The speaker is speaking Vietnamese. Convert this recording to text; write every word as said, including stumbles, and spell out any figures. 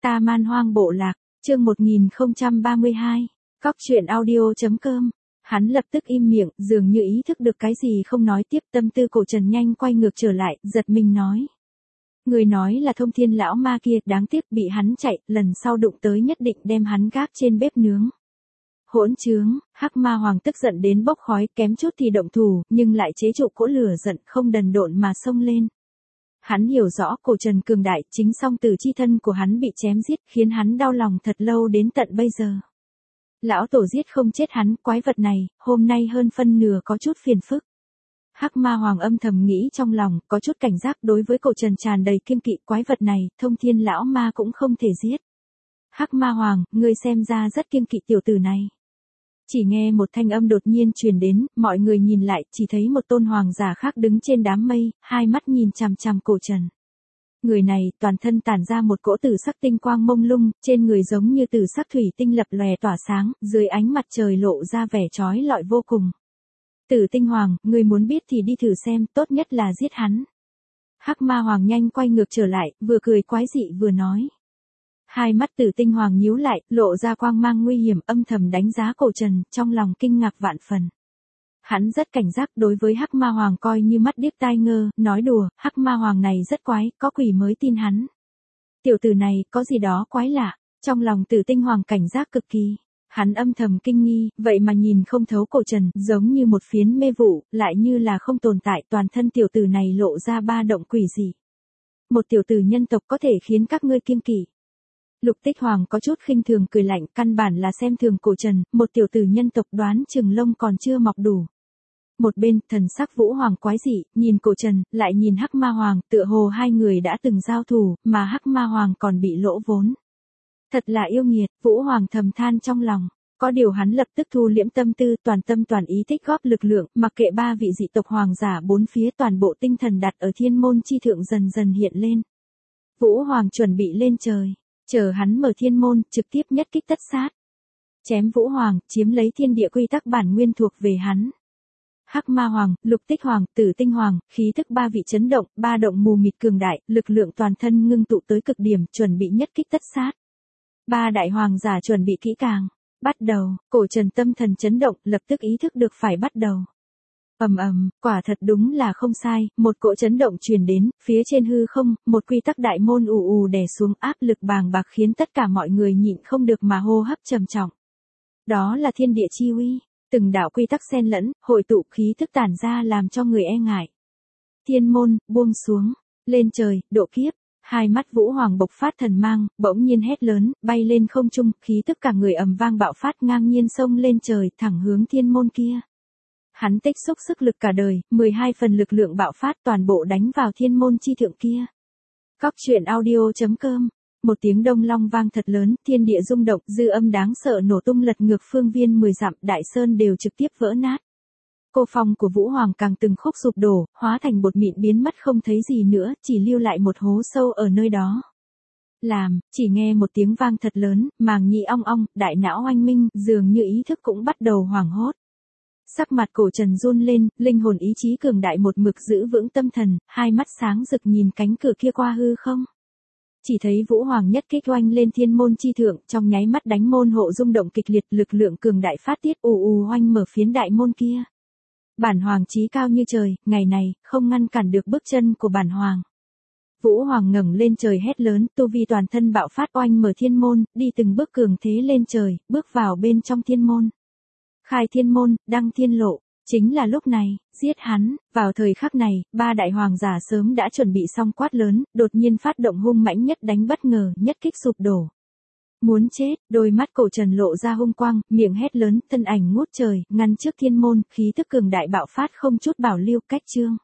Ta Man Hoang Bộ Lạc, chương một nghìn không trăm ba mươi hai, Cóc truyện audio chấm com. Hắn lập tức im miệng, dường như ý thức được cái gì không nói tiếp, tâm tư Cổ Trần nhanh quay ngược trở lại, giật mình nói. Người nói là Thông Thiên lão ma kia, đáng tiếc bị hắn chạy, lần sau đụng tới nhất định đem hắn gác trên bếp nướng. Hỗn trướng, Hắc Ma Hoàng tức giận đến bốc khói, kém chút thì động thủ, nhưng lại chế trụ cỗ lửa giận không đần độn mà xông lên. Hắn hiểu rõ Cổ Trần cường đại, chính song tử chi thân của hắn bị chém giết, khiến hắn đau lòng thật lâu đến tận bây giờ. Lão tổ giết không chết hắn, quái vật này, hôm nay hơn phân nửa có chút phiền phức. Hắc Ma Hoàng âm thầm nghĩ trong lòng, có chút cảnh giác đối với Cổ Trần tràn đầy kiêng kỵ, quái vật này, Thông Thiên lão ma cũng không thể giết. Hắc Ma Hoàng, ngươi xem ra rất kiêng kỵ tiểu tử này. Chỉ nghe một thanh âm đột nhiên truyền đến, mọi người nhìn lại, chỉ thấy một tôn hoàng giả khác đứng trên đám mây, hai mắt nhìn chằm chằm Cổ Trần. Người này, toàn thân tản ra một cỗ tử sắc tinh quang mông lung, trên người giống như tử sắc thủy tinh lập lòe tỏa sáng, dưới ánh mặt trời lộ ra vẻ chói lọi vô cùng. Tử Tinh Hoàng, người muốn biết thì đi thử xem, tốt nhất là giết hắn. Hắc Ma Hoàng nhanh quay ngược trở lại, vừa cười quái dị vừa nói. Hai mắt Tử Tinh Hoàng nhíu lại, lộ ra quang mang nguy hiểm, âm thầm đánh giá Cổ Trần, trong lòng kinh ngạc vạn phần. Hắn rất cảnh giác đối với Hắc Ma Hoàng coi như mắt điếc tai ngơ, nói đùa, Hắc Ma Hoàng này rất quái, có quỷ mới tin hắn. Tiểu tử này, có gì đó quái lạ, trong lòng Tử Tinh Hoàng cảnh giác cực kỳ. Hắn âm thầm kinh nghi, vậy mà nhìn không thấu Cổ Trần, giống như một phiến mê vụ, lại như là không tồn tại, toàn thân tiểu tử này lộ ra ba động quỷ dị. Một tiểu tử nhân tộc có thể khiến các ngươi kiêng kỵ. Lục Tích Hoàng có chút khinh thường cười lạnh, căn bản là xem thường Cổ Trần, một tiểu tử nhân tộc đoán chừng lông còn chưa mọc đủ. Một bên, thần sắc Vũ Hoàng quái dị, nhìn Cổ Trần, lại nhìn Hắc Ma Hoàng, tựa hồ hai người đã từng giao thủ, mà Hắc Ma Hoàng còn bị lỗ vốn. Thật là yêu nghiệt, Vũ Hoàng thầm than trong lòng. Có điều hắn lập tức thu liễm tâm tư, toàn tâm toàn ý tích góp lực lượng, mặc kệ ba vị dị tộc hoàng giả bốn phía, toàn bộ tinh thần đặt ở thiên môn chi thượng dần dần hiện lên. Vũ Hoàng chuẩn bị lên trời, chờ hắn mở thiên môn, trực tiếp nhất kích tất sát. Chém Vũ Hoàng, chiếm lấy thiên địa quy tắc bản nguyên thuộc về hắn. Hắc Ma Hoàng, Lục Tích Hoàng, Tử Tinh Hoàng, khí tức ba vị chấn động, ba động mù mịt cường đại, lực lượng toàn thân ngưng tụ tới cực điểm, chuẩn bị nhất kích tất sát. Ba đại hoàng giả chuẩn bị kỹ càng. Bắt đầu, Cổ Trần tâm thần chấn động, lập tức ý thức được phải bắt đầu. Ầm ầm, quả thật đúng là không sai, một cỗ chấn động truyền đến, phía trên hư không, một quy tắc đại môn ù ù đè xuống, áp lực bàng bạc khiến tất cả mọi người nhịn không được mà hô hấp trầm trọng. Đó là thiên địa chi uy, từng đạo quy tắc xen lẫn, hội tụ khí thức tản ra làm cho người e ngại. Thiên môn, buông xuống, lên trời, độ kiếp. Hai mắt Vũ Hoàng bộc phát thần mang, bỗng nhiên hét lớn, bay lên không trung, khí tức cả người ầm vang bạo phát ngang nhiên xông lên trời, thẳng hướng thiên môn kia. Hắn tích xúc sức lực cả đời, mười hai phần lực lượng bạo phát toàn bộ đánh vào thiên môn chi thượng kia. Cóc truyện audio chấm com. Một tiếng đông long vang thật lớn, thiên địa rung động, dư âm đáng sợ nổ tung lật ngược phương viên mười dặm, đại sơn đều trực tiếp vỡ nát. Cô phong của Vũ Hoàng càng từng khúc sụp đổ, hóa thành bột mịn biến mất không thấy gì nữa, chỉ lưu lại một hố sâu ở nơi đó. Làm, chỉ nghe một tiếng vang thật lớn, màng nhĩ ong ong, đại não oanh minh, dường như ý thức cũng bắt đầu hoảng hốt. Sắc mặt Cổ Trần run lên, linh hồn ý chí cường đại một mực giữ vững tâm thần, hai mắt sáng rực nhìn cánh cửa kia qua hư không. Chỉ thấy Vũ Hoàng nhất kích oanh lên thiên môn chi thượng, trong nháy mắt đánh môn hộ rung động kịch liệt, lực lượng cường đại phát tiết ù ù oanh mở phiến đại môn kia. Bản Hoàng chí cao như trời, ngày này, không ngăn cản được bước chân của bản Hoàng. Vũ Hoàng ngẩng lên trời hét lớn, tu vi toàn thân bạo phát oanh mở thiên môn, đi từng bước cường thế lên trời, bước vào bên trong thiên môn. Khai thiên môn, đăng thiên lộ, chính là lúc này, giết hắn, vào thời khắc này, ba đại hoàng giả sớm đã chuẩn bị xong quát lớn, đột nhiên phát động hung mãnh nhất đánh bất ngờ, nhất kích sụp đổ. Muốn chết, đôi mắt Cổ Trần lộ ra hung quang, miệng hét lớn, thân ảnh ngút trời, ngăn trước thiên môn, khí tức cường đại bạo phát không chút bảo lưu, cách chương.